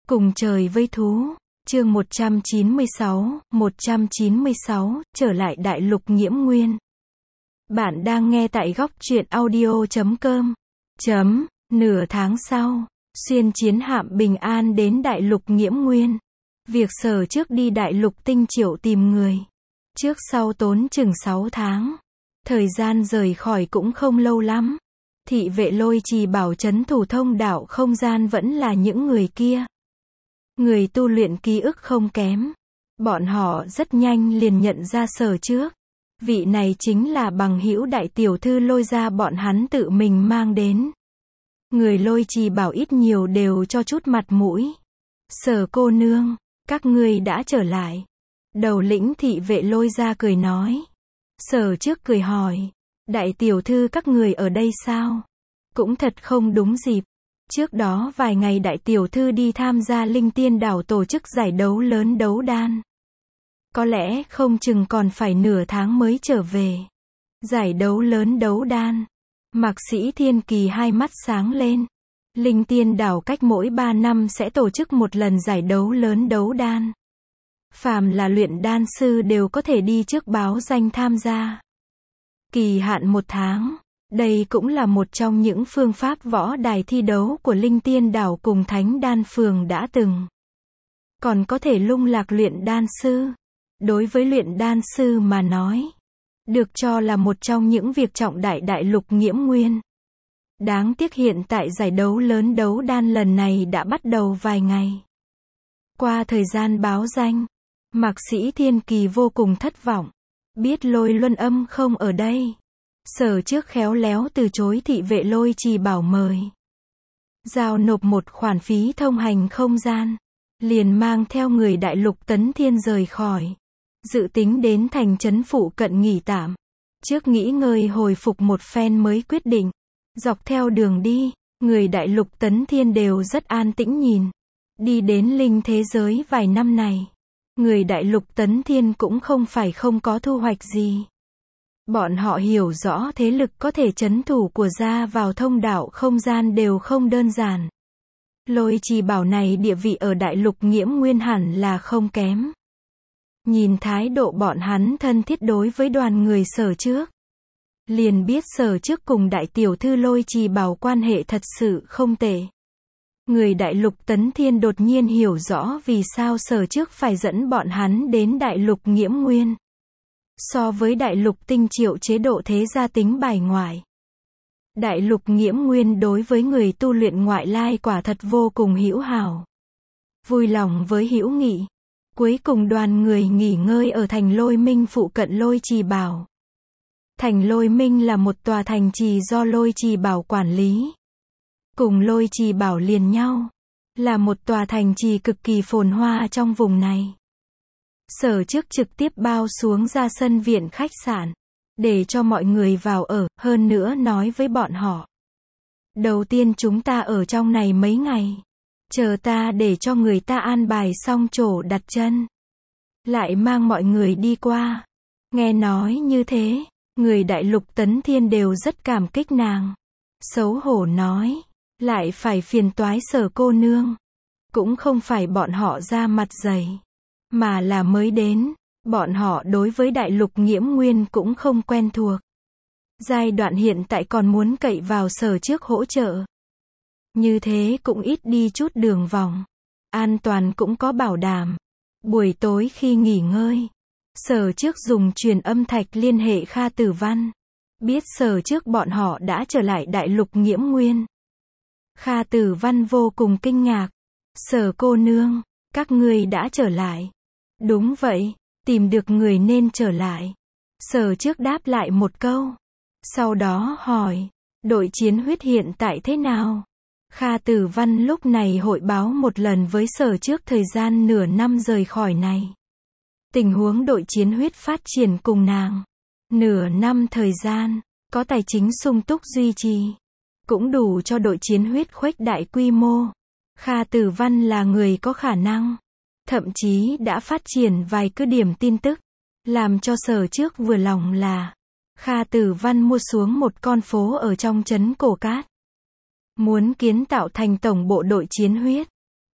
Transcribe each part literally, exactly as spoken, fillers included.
Cùng trời với thú, chương một trăm chín mươi sáu, một trăm chín mươi sáu, trở lại đại lục Nhiễm Nguyên. Bạn đang nghe tại góc truyện audio chấm com. Chấm, nửa tháng sau, xuyên chiến hạm bình an đến đại lục Nhiễm Nguyên. Việc Sở trước đi đại lục Tinh Triệu tìm người. Trước sau tốn chừng sáu tháng. Thời gian rời khỏi cũng không lâu lắm. Thị vệ Lôi Trì bảo trấn thủ thông đạo không gian vẫn là những người kia. Người tu luyện ký ức không kém. Bọn họ rất nhanh liền nhận ra Sở trước. Vị này chính là bằng hữu đại tiểu thư Lôi gia bọn hắn tự mình mang đến. Người Lôi Trì bảo ít nhiều đều cho chút mặt mũi. Sở cô nương, các ngươi đã trở lại. Đầu lĩnh thị vệ Lôi gia cười nói. Sở trước cười hỏi. Đại tiểu thư các người ở đây sao? Cũng thật không đúng dịp. Trước đó vài ngày đại tiểu thư đi tham gia Linh Tiên đảo tổ chức giải đấu lớn đấu đan. Có lẽ không chừng còn phải nửa tháng mới trở về. Giải đấu lớn đấu đan. Mạc Sĩ Thiên Kỳ hai mắt sáng lên. Linh Tiên đảo cách mỗi ba năm sẽ tổ chức một lần giải đấu lớn đấu đan. Phàm là luyện đan sư đều có thể đi trước báo danh tham gia. Kỳ hạn một tháng. Đây cũng là một trong những phương pháp võ đài thi đấu của Linh Tiên đảo cùng Thánh Đan Phường đã từng. Còn có thể lung lạc luyện đan sư. Đối với luyện đan sư mà nói, được cho là một trong những việc trọng đại đại lục Nhiễm Nguyên. Đáng tiếc hiện tại giải đấu lớn đấu đan lần này đã bắt đầu vài ngày. Qua thời gian báo danh, Mạc Sĩ Thiên Kỳ vô cùng thất vọng. Biết Lôi Luân Âm không ở đây. Sở trước khéo léo từ chối thị vệ Lôi Trì bảo mời. Giao nộp một khoản phí thông hành không gian. Liền mang theo người đại lục Tấn Thiên rời khỏi. Dự tính đến thành trấn phụ cận nghỉ tạm. Trước nghỉ ngơi hồi phục một phen mới quyết định. Dọc theo đường đi, người đại lục Tấn Thiên đều rất an tĩnh nhìn. Đi đến linh thế giới vài năm này. Người đại lục Tấn Thiên cũng không phải không có thu hoạch gì. Bọn họ hiểu rõ thế lực có thể trấn thủ của gia vào thông đạo không gian đều không đơn giản. Lôi Trì bảo này địa vị ở đại lục Nhiễm Nguyên hẳn là không kém. Nhìn thái độ bọn hắn thân thiết đối với đoàn người Sở trước. Liền biết Sở trước cùng đại tiểu thư Lôi Trì bảo quan hệ thật sự không tệ. Người đại lục Tấn Thiên đột nhiên hiểu rõ vì sao Sở trước phải dẫn bọn hắn đến đại lục Nhiễm Nguyên. So với đại lục Tinh Triệu chế độ thế gia tính bài ngoại. Đại lục Nhiễm Nguyên đối với người tu luyện ngoại lai quả thật vô cùng hữu hảo. Vui lòng với hữu nghị. Cuối cùng đoàn người nghỉ ngơi ở thành Lôi Minh phụ cận Lôi Trì bảo. Thành Lôi Minh là một tòa thành trì do Lôi Trì bảo quản lý. Cùng Lôi Trì bảo liền nhau. Là một tòa thành trì cực kỳ phồn hoa trong vùng này. Sở trước trực tiếp bao xuống ra sân viện khách sạn. Để cho mọi người vào ở, hơn nữa nói với bọn họ. Đầu tiên chúng ta ở trong này mấy ngày. Chờ ta để cho người ta an bài xong chỗ đặt chân. Lại mang mọi người đi qua. Nghe nói như thế, người đại lục Tấn Thiên đều rất cảm kích nàng. Xấu hổ nói, lại phải phiền toái Sở cô nương. Cũng không phải bọn họ ra mặt dày. Mà là mới đến, bọn họ đối với đại lục Nhiễm Nguyên cũng không quen thuộc. Giai đoạn hiện tại còn muốn cậy vào Sở trước hỗ trợ. Như thế cũng ít đi chút đường vòng. An toàn cũng có bảo đảm. Buổi tối khi nghỉ ngơi, Sở trước dùng truyền âm thạch liên hệ Kha Tử Văn. Biết Sở trước bọn họ đã trở lại đại lục Nhiễm Nguyên. Kha Tử Văn vô cùng kinh ngạc. Sở cô nương, các ngươi đã trở lại. Đúng vậy, tìm được người nên trở lại. Sở trước đáp lại một câu. Sau đó hỏi, đội chiến huyết hiện tại thế nào? Kha Tử Văn lúc này hội báo một lần với Sở trước thời gian nửa năm rời khỏi này. Tình huống đội chiến huyết phát triển cùng nàng. Nửa năm thời gian, có tài chính sung túc duy trì. Cũng đủ cho đội chiến huyết khuếch đại quy mô. Kha Tử Văn là người có khả năng. Thậm chí đã phát triển vài cứ điểm tin tức. Làm cho Sở trước vừa lòng là Kha Tử Văn mua xuống một con phố ở trong trấn Cổ Cát. Muốn kiến tạo thành tổng bộ đội chiến huyết.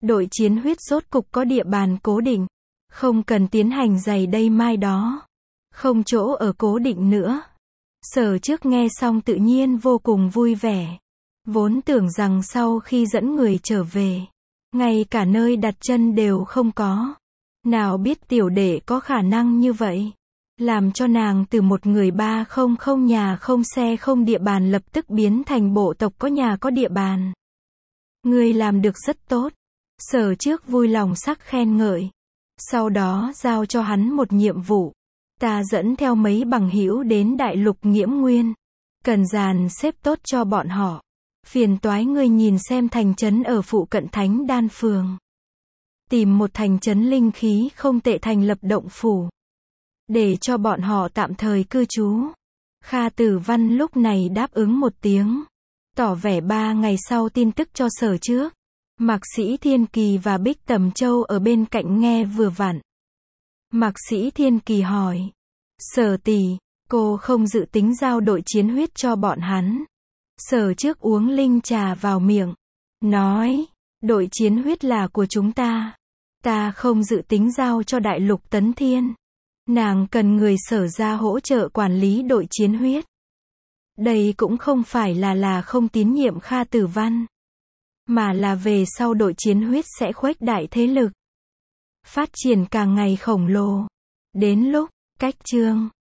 Đội chiến huyết rốt cục có địa bàn cố định. Không cần tiến hành giày đây mai đó. Không chỗ ở cố định nữa. Sở Trước nghe xong tự nhiên vô cùng vui vẻ. Vốn tưởng rằng sau khi dẫn người trở về, ngay cả nơi đặt chân đều không có. Nào biết tiểu đệ có khả năng như vậy. Làm cho nàng từ một người ba không không nhà không xe không địa bàn lập tức biến thành bộ tộc có nhà có địa bàn. Ngươi làm được rất tốt. Sở Trước vui lòng sắc khen ngợi. Sau đó giao cho hắn một nhiệm vụ. Ta dẫn theo mấy bằng hữu đến đại lục Nghiễm Nguyên. Cần dàn xếp tốt cho bọn họ. Phiền toái ngươi nhìn xem thành trấn ở phụ cận Thánh Đan Phường. Tìm một thành trấn linh khí không tệ thành lập động phủ. Để cho bọn họ tạm thời cư trú. Kha Tử Văn lúc này đáp ứng một tiếng. Tỏ vẻ ba ngày sau tin tức cho Sở Trước. Mạc Sĩ Thiên Kỳ và Bích Tầm Châu ở bên cạnh nghe vừa vặn. Mạc Sĩ Thiên Kỳ hỏi. Sở tỷ, cô không dự tính giao đội chiến huyết cho bọn hắn. Sở Trước uống linh trà vào miệng. Nói, đội chiến huyết là của chúng ta. Ta không dự tính giao cho đại lục Tấn Thiên. Nàng cần người Sở ra hỗ trợ quản lý đội chiến huyết. Đây cũng không phải là là không tín nhiệm Kha Tử Văn. Mà là về sau đội chiến huyết sẽ khuếch đại thế lực. Phát triển càng ngày khổng lồ. Đến lúc, cách chương.